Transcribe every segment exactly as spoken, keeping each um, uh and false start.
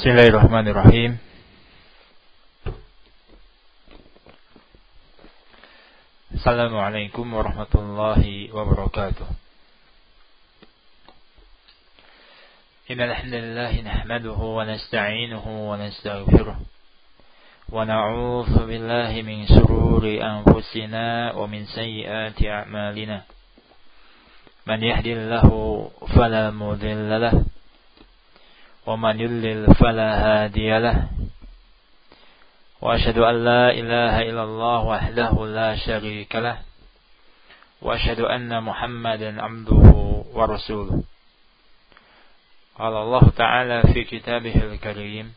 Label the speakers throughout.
Speaker 1: Bismillahirrahmanirrahim. Assalamualaikum warahmatullahi wabarakatuh. Innal hamdalillah nahmaduhu wa nasta'inuhu wa nastaghfiruh wa na'udzu billahi min shururi anfusina wa min sayyiati a'malina. Man yahdihillahu fala mudilla lahu wa man yudlil fala hadiya lahu. Wa asyhadu an la ilaha illallah wahdahu la syarika lah. Wa asyhadu anna Muhammadan abduhu wa rasuluh. Qala Allah Ta'ala fi kitabihil karim,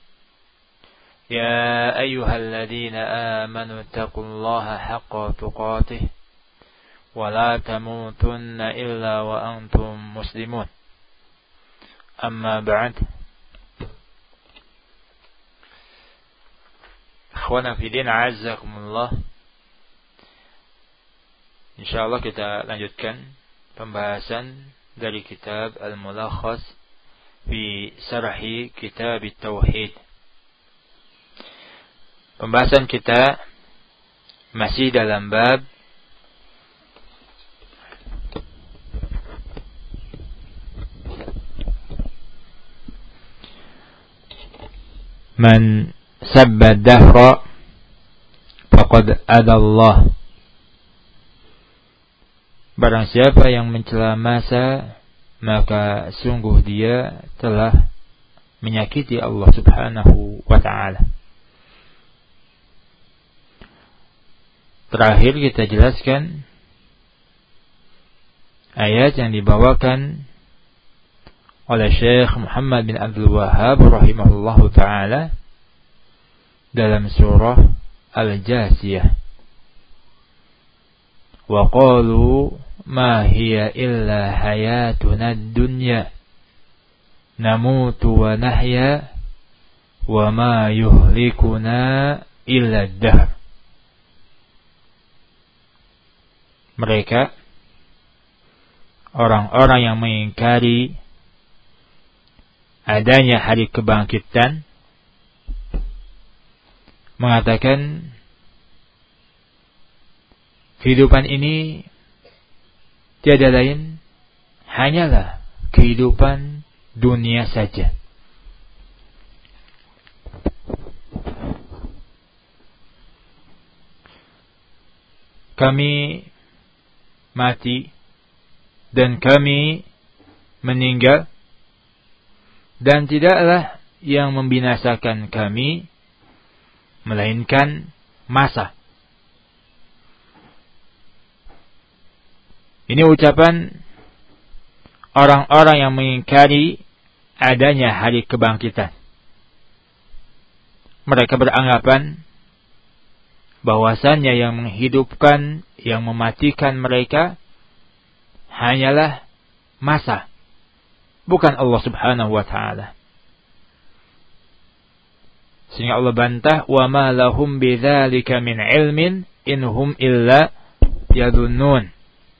Speaker 1: ya ayyuhalladzina amanu taqullaha haqqa tuqatih wa la tamutunna illa wa antum muslimun. Amma ba'd. Ikhwana fillah, a'azzakumullah. Insyaallah kita lanjutkan pembahasan dari kitab Al-Mulakhas fi Syarhi Kitab At-Tauhid. Pembahasan kita masih dalam bab Man sabba dahra faqad adallah. Barang siapa yang mencela masa, maka sungguh dia telah menyakiti Allah Subhanahu wa ta'ala. Terakhir kita jelaskan ayat yang dibawakan oleh Syekh Muhammad bin Abdul Wahhab rahimahullahu ta'ala dalam surah Al-Jasiyah. Wa qalu ma hiya illa hayatuna ad-dunya namutu wa nahya wa ma yuhlikuna illa ad-dahr. Mereka, orang-orang yang mengingkari adanya hari kebangkitan, mengatakan kehidupan ini tiada lain hanyalah kehidupan dunia saja. Kami mati dan kami meninggal, dan tidaklah yang membinasakan kami melainkan masa. Ini ucapan orang-orang yang mengingkari adanya hari kebangkitan. Mereka beranggapan bahwasannya yang menghidupkan, yang mematikan mereka hanyalah masa, bukan Allah Subhanahu wa ta'ala. Sehingga Allah bantah, wa ma lahum bidzalika min ilmin inhum illa yadhunnun.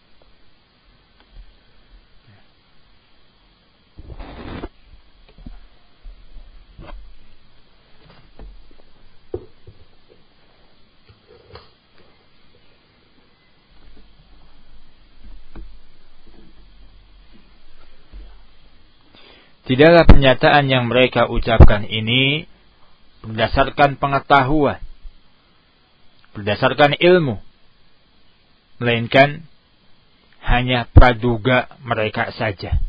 Speaker 1: Tidaklah pernyataan yang mereka ucapkan ini berdasarkan pengetahuan, berdasarkan ilmu, melainkan hanya praduga mereka saja.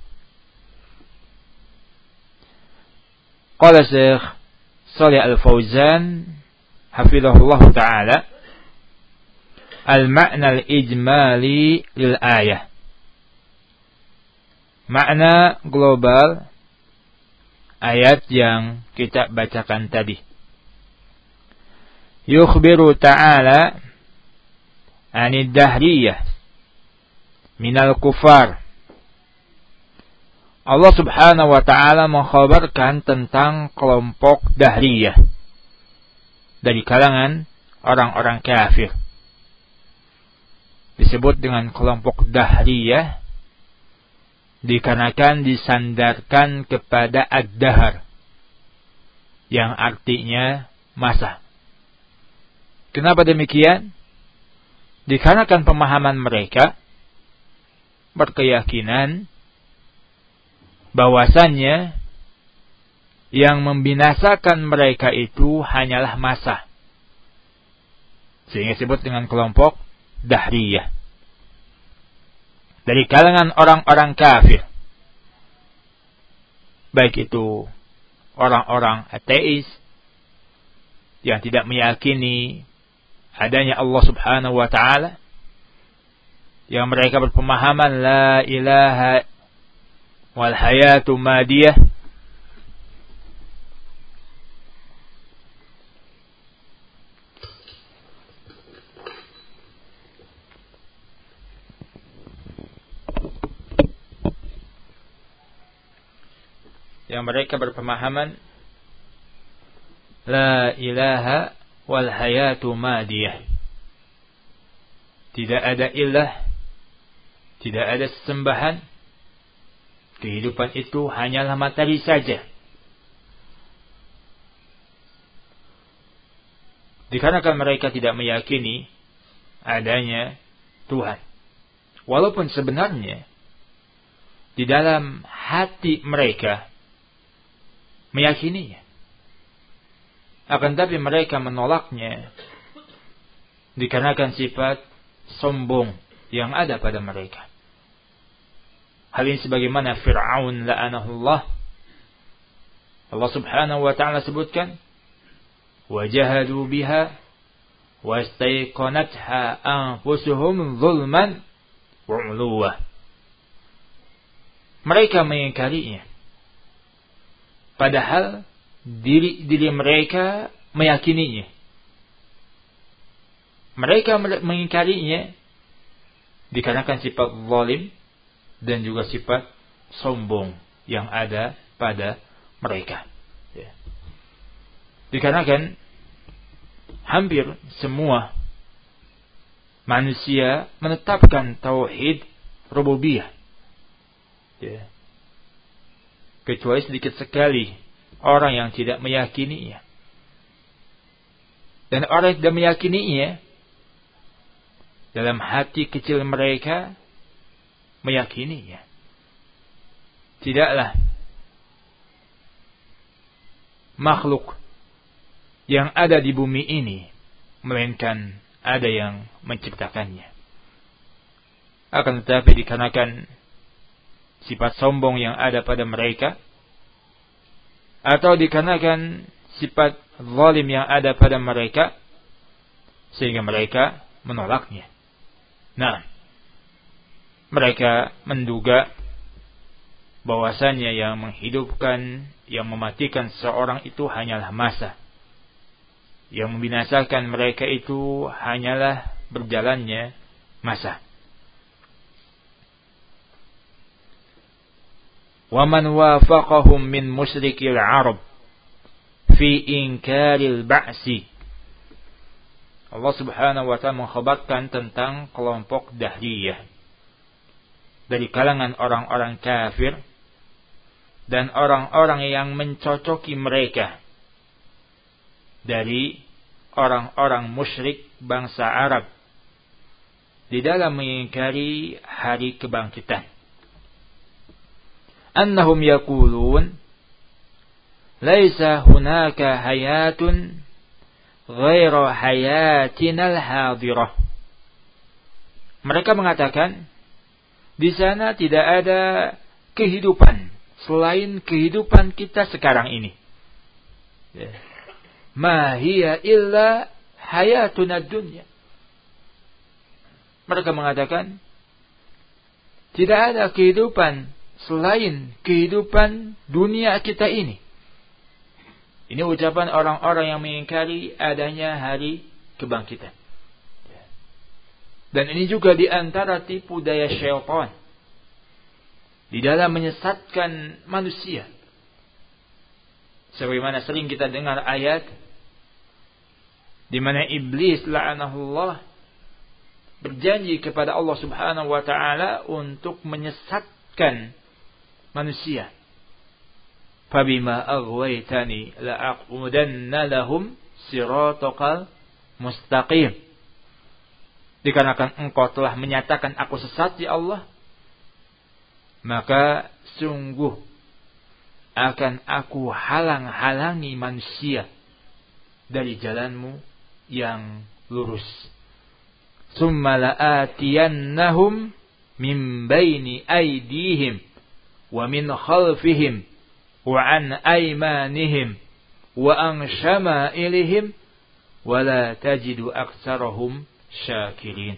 Speaker 1: Qala Syekh Shalih Al-Fauzan hafizahullah ta'ala, al-ma'na al-ijmali lil ayah. Makna global ayat yang kita bacakan tadi. Yukhbiru ta'ala anid dahriyah minal kufar. Allah Subhanahu wa ta'ala mengkhabarkan tentang kelompok dahriyah dari kalangan orang-orang kafir. Disebut dengan kelompok dahriyah dikarenakan disandarkan kepada ad-dahr, yang artinya masa. Kenapa demikian? Dikarenakan pemahaman mereka berkeyakinan bahwasannya yang membinasakan mereka itu hanyalah masa. Sehingga disebut dengan kelompok Dahriyah. Dari kalangan orang-orang kafir. Baik itu orang-orang ateis yang tidak meyakini adanya Allah Subhanahu wa taala, yang mereka berpemahaman la ilaha wal hayatu madiyah, yang mereka berpemahaman la ilaha wal hayatu madiyah, tidak ada ilah, tidak ada sesembahan, kehidupan itu hanyalah materi saja. Dikarenakan mereka tidak meyakini adanya Tuhan, walaupun sebenarnya di dalam hati mereka meyakininya, akan tapi mereka menolaknya dikarenakan sifat sombong yang ada pada mereka. Hal ini sebagaimana Fir'aun la'anahullah, Allah Subhanahu wa ta'ala sebutkan, wajahadu biha wastaiqanatha anfusuhum zulman wa 'uluwa. Mereka mengingkarinya, padahal diri-diri mereka meyakininya. Mereka mengingkarinya dikarenakan sifat zalim dan juga sifat sombong yang ada pada mereka. Ya. Dikarenakan hampir semua manusia menetapkan tauhid rububiyah. Ya. Kecuali sedikit sekali orang yang tidak meyakininya. Dan orang yang tidak meyakininya, dalam hati kecil mereka meyakininya. Tidaklah makhluk yang ada di bumi ini, melainkan ada yang menciptakannya. Akan tetapi dikarenakan sifat sombong yang ada pada mereka, atau dikarenakan sifat zalim yang ada pada mereka, sehingga mereka menolaknya. Nah, mereka menduga bahwasannya yang menghidupkan, yang mematikan seseorang itu hanyalah masa. Yang membinasakan mereka itu hanyalah berjalannya masa. وَمَنْ وَافَقَهُمْ مِنْ مُشْرِكِ الْعَرَبِ فِي إِنْكَارِ الْبَعْثِ. Allah Subhanahu wa ta'ala mengkhabarkan tentang kelompok Dahriyah dari kalangan orang-orang kafir dan orang-orang yang mencocoki mereka dari orang-orang musyrik bangsa Arab di dalam mengingkari hari kebangkitan. Annahum yaqulun laisa hunaka hayatun ghaira hayatinal hadirah. Mereka mengatakan di sana tidak ada kehidupan selain kehidupan kita sekarang ini. Ma hiya illa hayatuna dunya. Mereka mengatakan tidak ada kehidupan selain kehidupan dunia kita ini. Ini ucapan orang-orang yang mengingkari adanya hari kebangkitan. Dan ini juga di antara tipu daya syaitan di dalam menyesatkan manusia. Sebagaimana sering kita dengar ayat di mana iblis la'anahullah berjanji kepada Allah Subhanahu wa ta'ala untuk menyesatkan manusia fabima aghwaytani la'aqudanna lahum siratal mustaqim. Dikarenakan engkau telah menyatakan aku sesat ya Allah, maka sungguh akan aku halang-halangi manusia dari jalanmu yang lurus. Summa la'atiyannahum min baini aydihim wa min khalfihim wa an aymanihim wa an syama'ilihim wa la tajidu aktsarahum syakirin.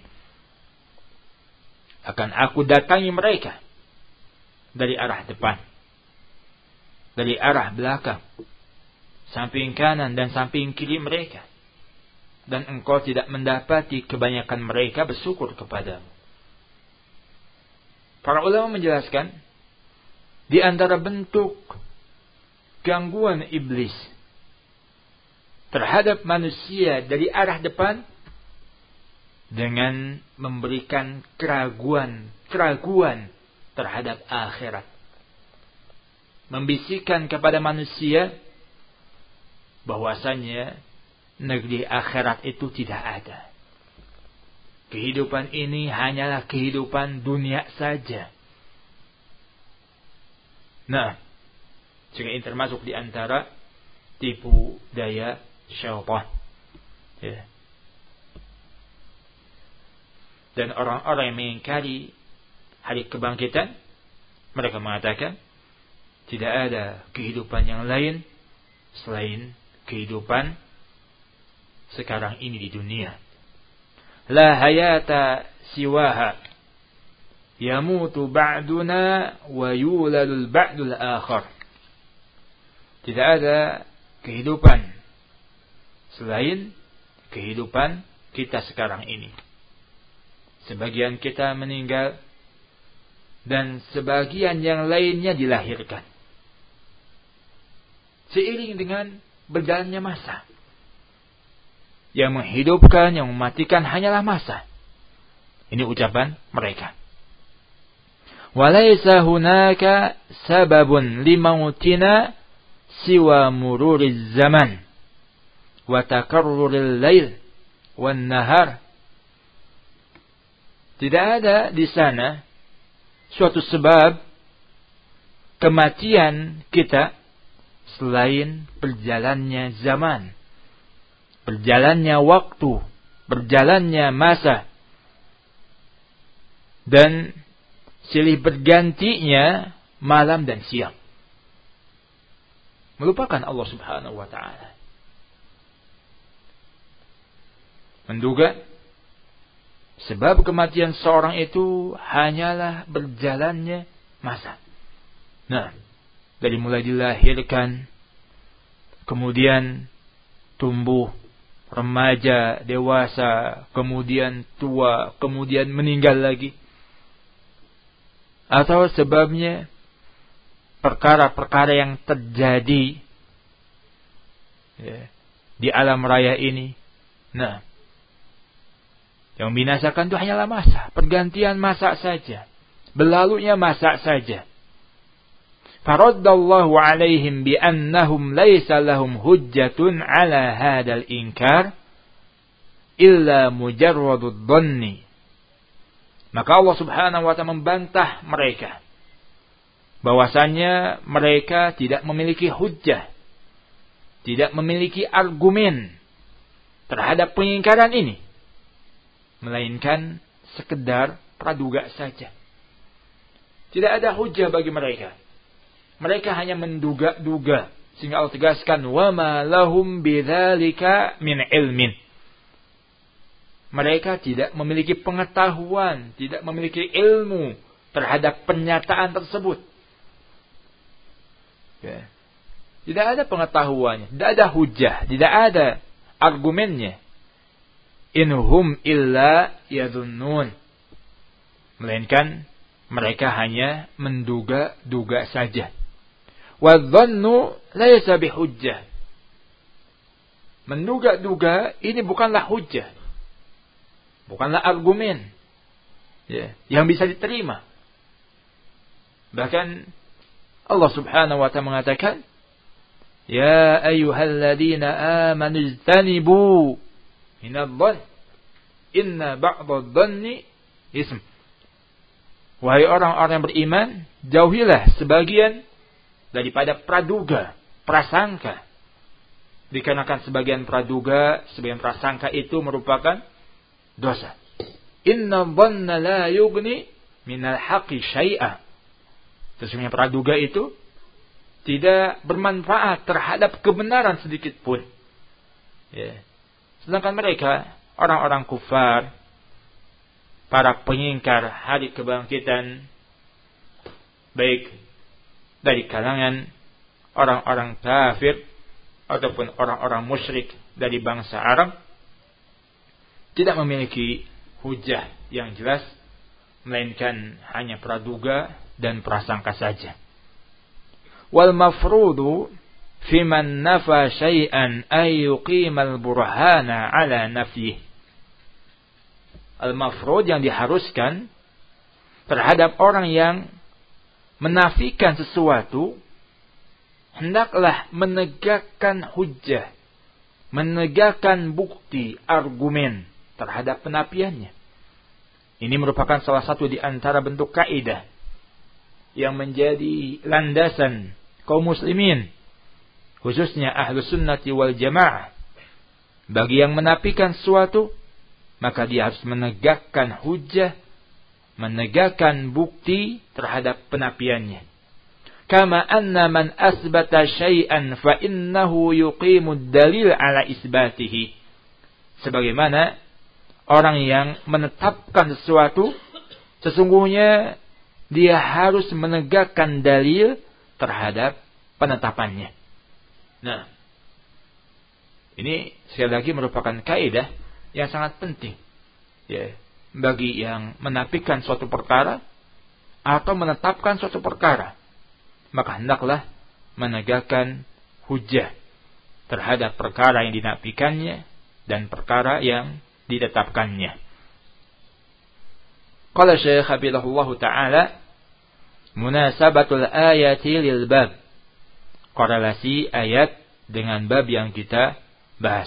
Speaker 1: Akan aku datangi mereka dari arah depan, dari arah belakang, samping kanan dan samping kiri mereka, dan engkau tidak mendapati kebanyakan mereka bersyukur kepadamu. Para ulama menjelaskan, di antara bentuk gangguan iblis terhadap manusia dari arah depan dengan memberikan keraguan-keraguan terhadap akhirat. Membisikkan kepada manusia bahwasanya negeri akhirat itu tidak ada. Kehidupan ini hanyalah kehidupan dunia saja. Nah, jika ini termasuk di antara tipu daya syaitan. Ya. Dan orang-orang yang mengingkari hari kebangkitan, mereka mengatakan tidak ada kehidupan yang lain selain kehidupan sekarang ini di dunia. La hayata siwaha yamutu ba'duna wa yuladul ba'dul akhar. Tidak ada kehidupan selain kehidupan kita sekarang ini. Sebagian kita meninggal dan sebagian yang lainnya dilahirkan. Seiring dengan berjalannya masa. Yang menghidupkan, yang mematikan hanyalah masa. Ini ucapan mereka. Walaysa hunaka sababun limautina siwa mururiz zaman wa takarruril lail wan nahar. Tidak ada di sana suatu sebab kematian kita selain berjalannya zaman, berjalannya waktu, berjalannya masa, dan silih bergantinya malam dan siang. Melupakan Allah Subhanahu wa ta'ala. Menduga sebab kematian seorang itu hanyalah berjalannya masa. Nah, dari mulai dilahirkan, kemudian tumbuh, remaja, dewasa, kemudian tua, kemudian meninggal lagi. Atau sebabnya perkara-perkara yang terjadi ya, di alam raya ini. Nah, yang membinasakan itu hanyalah masa. Pergantian masa saja. Berlalunya masa saja. Faraddallahu alaihim biannahum laysa lahum hujjatun ala hadal inkar illa mujarradud dhanni. Maka Allah Subhanahu wa ta'ala membantah mereka bahwasanya mereka tidak memiliki hujjah, tidak memiliki argumen terhadap pengingkaran ini, melainkan sekedar praduga saja. Tidak ada hujjah bagi mereka. Mereka hanya menduga-duga. Sehingga Allah tegaskan, وَمَا لَهُمْ بِذَلِكَ مِنْ عِلْمٍ. Mereka tidak memiliki pengetahuan, tidak memiliki ilmu terhadap pernyataan tersebut. Ya. Tidak ada pengetahuannya, tidak ada hujjah, tidak ada argumennya. Inhum illa yadhunnun. Melainkan mereka hanya menduga-duga saja. Wadhannu laysa bihujjah. Menduga-duga ini bukanlah hujjah. Bukanlah argumen ya, yang bisa diterima. Bahkan Allah Subhanahu wa ta'ala mengatakan, "Ya ayyuhalladzina amanu ijtanibu minadh-dhann inna ba'dadh-dhanni ism." Wahai orang-orang yang beriman, jauhilah sebagian daripada praduga, prasangka. Dikarenakan sebagian praduga, sebagian prasangka itu merupakan dosa. Inna dhanna la yughni minal haqqi syai'a. Sesungguhnya praduga itu tidak bermanfaat terhadap kebenaran sedikit pun. Ya. Sedangkan mereka, orang-orang kufar, para pengingkar hari kebangkitan, baik dari kalangan orang-orang kafir ataupun orang-orang musyrik dari bangsa Arab, tidak memiliki hujah yang jelas, melainkan hanya praduga dan prasangka saja. Wal mafrudu fi man nafa syai'an ay yuqimal burhana ala nafyih. Al mafrud yang diharuskan terhadap orang yang menafikan sesuatu, hendaklah menegakkan hujjah, menegakkan bukti, argumen terhadap penafiannya. Ini merupakan salah satu di antara bentuk kaidah yang menjadi landasan kaum muslimin, khususnya ahlus sunnati wal jamaah. Bagi yang menafikan sesuatu, maka dia harus menegakkan hujjah, menegakkan bukti terhadap penafiannya. Kama anna man asbata syai'an fa innahu yuqimud dalil ala isbatihi. Sebagaimana orang yang menetapkan sesuatu, sesungguhnya dia harus menegakkan dalil terhadap penetapannya. Nah, ini sekali lagi merupakan kaidah yang sangat penting, ya, bagi yang menafikan suatu perkara atau menetapkan suatu perkara. Maka hendaklah menegakkan hujjah terhadap perkara yang dinafikannya dan perkara yang ditetapkannya. Qala Syekh Habibullah Ta'ala, munasabatul ayati lil bab. Korelasi ayat dengan bab yang kita bahas.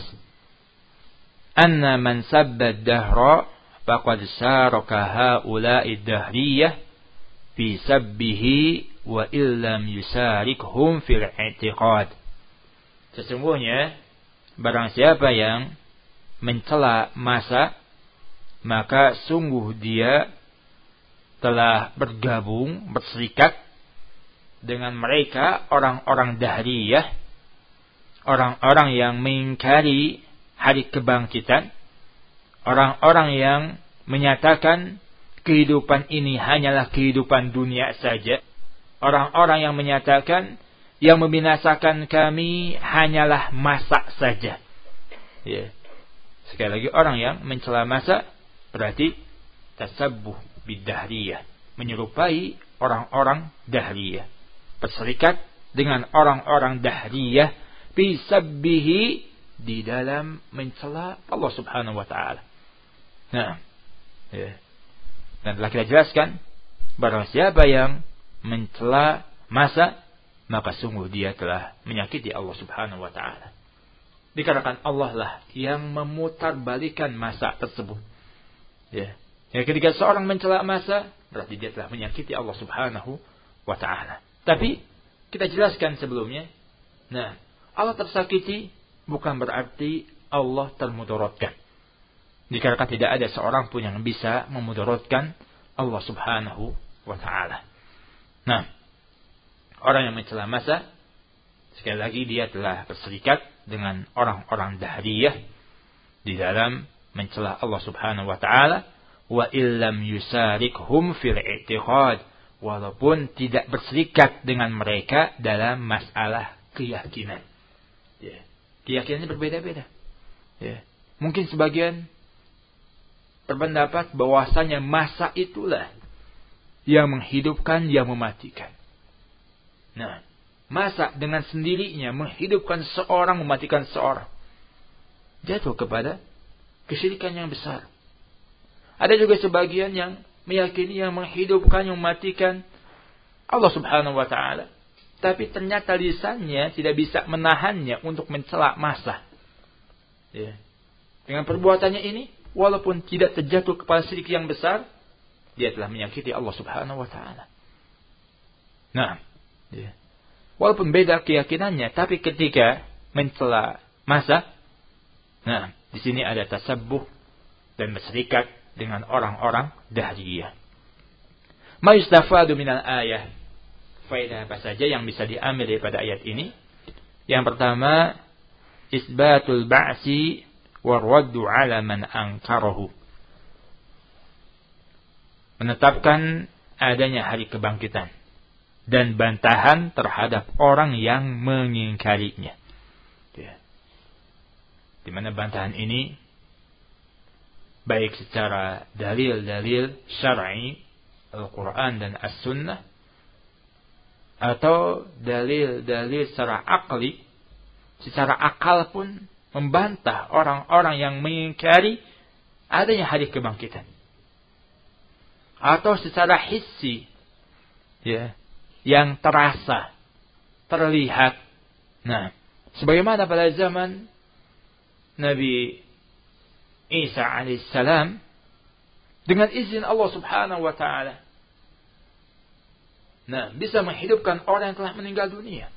Speaker 1: Anna man sabba ad-dahra faqad syaraka haula'i ad-dahriyah fi sabbihi wa illam yusarikhum fil i'tiqad. Sesungguhnya barang siapa yang mencela masa, maka sungguh dia telah bergabung, berserikat dengan mereka orang-orang dahriyah, orang-orang yang mengingkari hari kebangkitan, orang-orang yang menyatakan kehidupan ini hanyalah kehidupan dunia saja, orang-orang yang menyatakan yang membinasakan kami hanyalah masa saja. Ya. Sekali lagi, orang yang mencela masa berarti tasabbuh bidahriyah, menyerupai orang-orang dahriyah, berserikat dengan orang-orang dahriyah fi sabbihi, di dalam mencela Allah Subhanahu wa taala. Nah, ya. Dan telah kita jelaskan, barang siapa yang mencela masa, maka sungguh dia telah menyakiti Allah Subhanahu wa taala. Dikarenakan Allah lah yang memutarbalikan masa tersebut. Ya. Ya, ketika seorang mencela masa, berarti dia telah menyakiti Allah Subhanahu wa taala. Tapi kita jelaskan sebelumnya, nah, Allah tersakiti bukan berarti Allah termudaratkan. Dikarenakan tidak ada seorang pun yang bisa memudaratkan Allah Subhanahu wa taala. Nah, orang yang mencela masa, sekali lagi dia telah berserikat dengan orang-orang dahriyah di dalam mencela Allah Subhanahu wa taala, wa illam yusarikhum fil i'tiqad, walaupun tidak berserikat dengan mereka dalam masalah keyakinan. Ya, keyakinannya berbeda-beda. Ya, mungkin sebagian berpendapat bahwasanya masa itulah yang menghidupkan, yang mematikan. Nah, masa dengan sendirinya menghidupkan seorang, mematikan seorang, jatuh kepada kesyirikan yang besar. Ada juga sebagian yang meyakini yang menghidupkan, yang mematikan Allah Subhanahu wa taala, tapi ternyata lisannya tidak bisa menahannya untuk mencela massa. Ya. Dengan perbuatannya ini, walaupun tidak terjatuh kepada syirik yang besar, dia telah menyakiti Allah Subhanahu wa taala. Nah, ya. Walaupun beda keyakinannya, tapi ketika mencela massa, nah, di sini ada tasabbuh dan berserikat dengan orang-orang dahriyah. Ma yustafadu minal ayah. Faedah apa saja yang bisa diambil daripada ayat ini? Yang pertama, isbatul ba'si wa raddu 'ala man ankarahu. Menetapkan adanya hari kebangkitan dan bantahan terhadap orang yang mengingkarinya. Ya. Di mana bantahan ini baik secara dalil-dalil syar'i Al-Quran dan As-Sunnah, atau dalil-dalil secara akli, secara akal pun membantah orang-orang yang mengingkari adanya hari kebangkitan, atau secara hissi, ya, yang terasa, terlihat. Nah, sebagaimana pada zaman Nabi Isa alaihissalam, dengan izin Allah Subhanahu wa taala, nah, bisa menghidupkan orang yang telah meninggal dunia.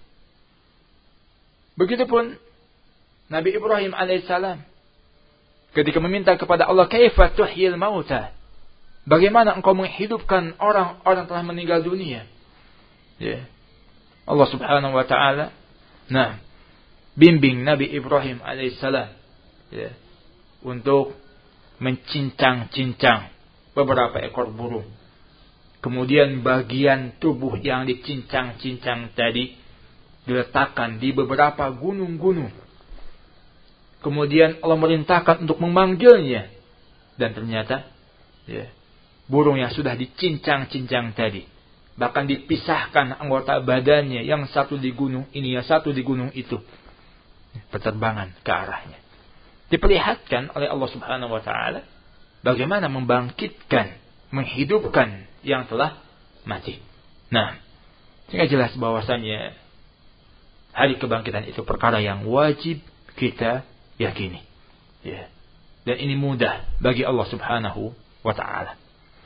Speaker 1: Begitupun Nabi Ibrahim alaihissalam ketika meminta kepada Allah, kaifa tuhyil mauta, bagaimana engkau menghidupkan orang-orang telah meninggal dunia? Ya. Allah Subhanahu wa taala, nah, bimbing Nabi Ibrahim alaihissalam, ya, untuk mencincang-cincang beberapa ekor burung. Kemudian bagian tubuh yang dicincang-cincang tadi diletakkan di beberapa gunung-gunung. Kemudian Allah merintahkan untuk memanggilnya. Dan ternyata, ya, burung yang sudah dicincang-cincang tadi, bahkan dipisahkan anggota badannya, yang satu di gunung ini, yang satu di gunung itu, berterbangan ke arahnya. Diperlihatkan oleh Allah Subhanahu wa taala bagaimana membangkitkan, menghidupkan yang telah mati. Nah, sehingga jelas bahwasannya hari kebangkitan itu perkara yang wajib kita yakini. Ya. Dan ini mudah bagi Allah Subhanahu wa taala.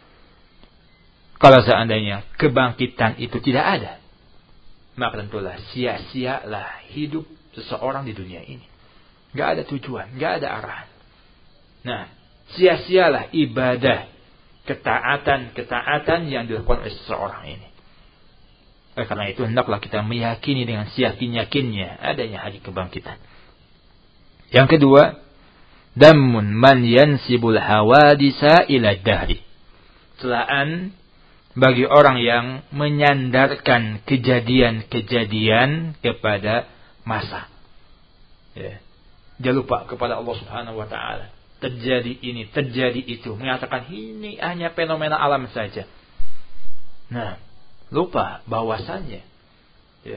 Speaker 1: Kalau seandainya kebangkitan itu tidak ada, maka tentulah sia-sialah hidup seseorang di dunia ini. Gak ada tujuan, gak ada arahan. Nah, sia-sialah ibadah, ketaatan-ketaatan yang dilakukan oleh seseorang ini. Oleh karena itu, hendaklah kita meyakini dengan seyakin-yakinnya adanya hari kebangkitan. Yang kedua, dammun man yansibul hawadisa ila dahri. Celaan bagi orang yang menyandarkan kejadian-kejadian kepada masa. Ya. Jangan lupa kepada Allah Subhanahu wa taala. Terjadi ini, terjadi itu, mengatakan ini hanya fenomena alam saja. Nah, lupa bahwasannya, ya,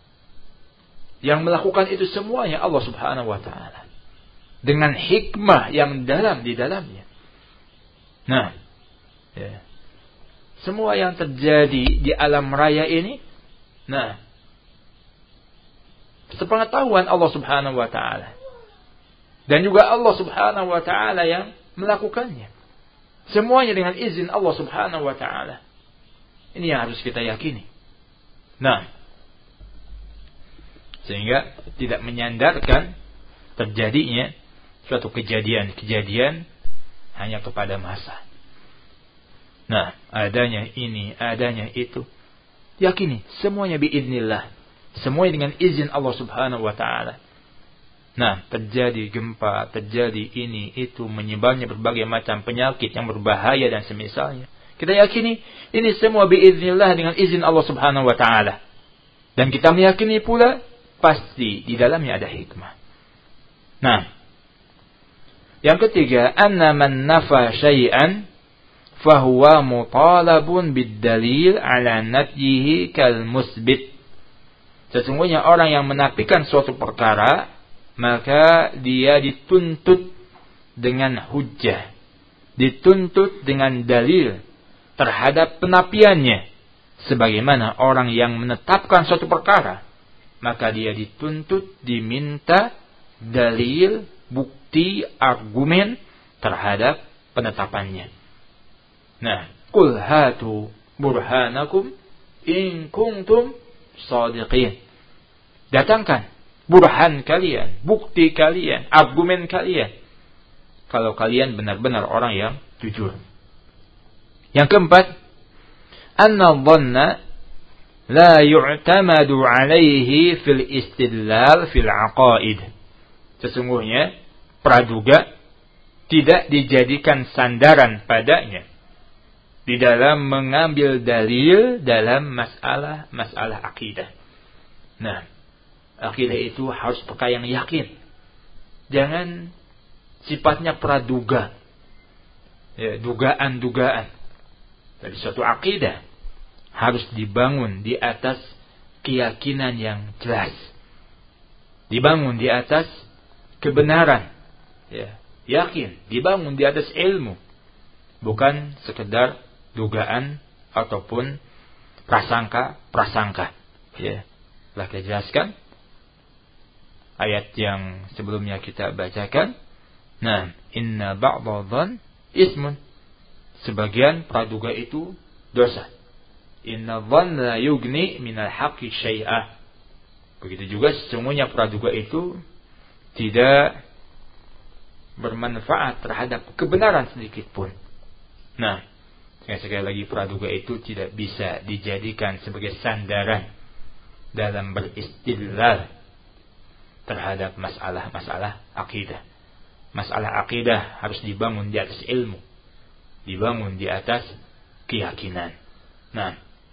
Speaker 1: yang melakukan itu semuanya Allah Subhanahu wa taala, dengan hikmah yang dalam di dalamnya. Nah, ya, semua yang terjadi di alam raya ini, nah, sepengetahuan Allah Subhanahu wa taala. Dan juga Allah Subhanahu wa ta'ala yang melakukannya. Semuanya dengan izin Allah Subhanahu wa ta'ala. Ini yang harus kita yakini. Nah, sehingga tidak menyandarkan terjadinya suatu kejadian-kejadian hanya kepada masa. Nah, adanya ini, adanya itu, yakini semuanya biiznillah. Semuanya dengan izin Allah Subhanahu wa ta'ala. Nah, terjadi gempa, terjadi ini, itu, menyebarnya berbagai macam penyakit yang berbahaya dan semisalnya. Kita yakini ini semua biiznillah dengan izin Allah Subhanahu wa taala. Dan kita meyakini pula pasti di dalamnya ada hikmah. Nah, yang ketiga, anna man nafa syai'an fahuwa mutalabun bid-dalil ala nafyihi kal musbit. Sesungguhnya orang yang menafikan suatu perkara, maka dia dituntut dengan hujjah, dituntut dengan dalil terhadap penafiannya, sebagaimana orang yang menetapkan suatu perkara, maka dia dituntut, diminta dalil, bukti, argumen terhadap penetapannya. Nah, qul hatu burhanakum in kuntum shadiqin. Datangkan burhan kalian, bukti kalian, argumen kalian, kalau kalian benar-benar orang yang jujur. Yang keempat, anna dhanna la yu'tamadu alaihi fil istidlal fil aqaid. Sesungguhnya praduga tidak dijadikan sandaran padanya di dalam mengambil dalil dalam masalah-masalah akidah. Nah, akidah itu harus perkara yang yakin. Jangan sifatnya praduga. Ya, dugaan-dugaan. Dari suatu akidah harus dibangun di atas keyakinan yang jelas. Dibangun di atas kebenaran. Ya, yakin. Dibangun di atas ilmu. Bukan sekedar dugaan ataupun prasangka-prasangka. Ya, telah kita jelaskan ayat yang sebelumnya kita bacakan. Nah, inna ba'dha dhann ismun. Sebagian praduga itu dosa. Inna dhann la yugni minal haqqi syai'ah. Begitu juga sesungguhnya praduga itu tidak bermanfaat terhadap kebenaran sedikit pun. Nah, sekali lagi praduga itu tidak bisa dijadikan sebagai sandaran dalam beristidlal terhadap masalah-masalah akidah. Masalah akidah harus dibangun di atas ilmu, dibangun di atas keyakinan. Nah,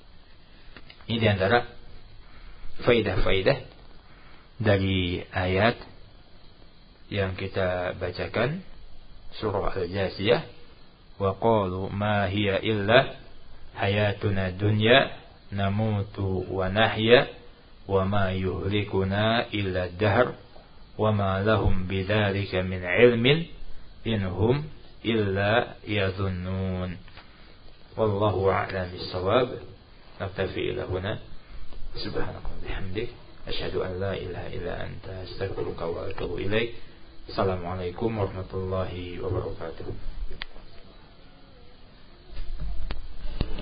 Speaker 1: ini diantara faidah-faidah dari ayat yang kita bacakan, surah Al-Jasiyah. Wa qalu ma hiya illa hayatuna dunya namutu wa nahya wa ma yuhlikuna illa dahr wa ma lahum bidzalika min ilmin inhum illa yadhunnun. Wallahu a'lam bis-shawab. Naktafi ila huna. Subhanaka wa bihamdik asyhadu an la ilaha illa anta astaghfiruka wa atubu ilaik. Assalamualaikum warahmatullahi wabarakatuh.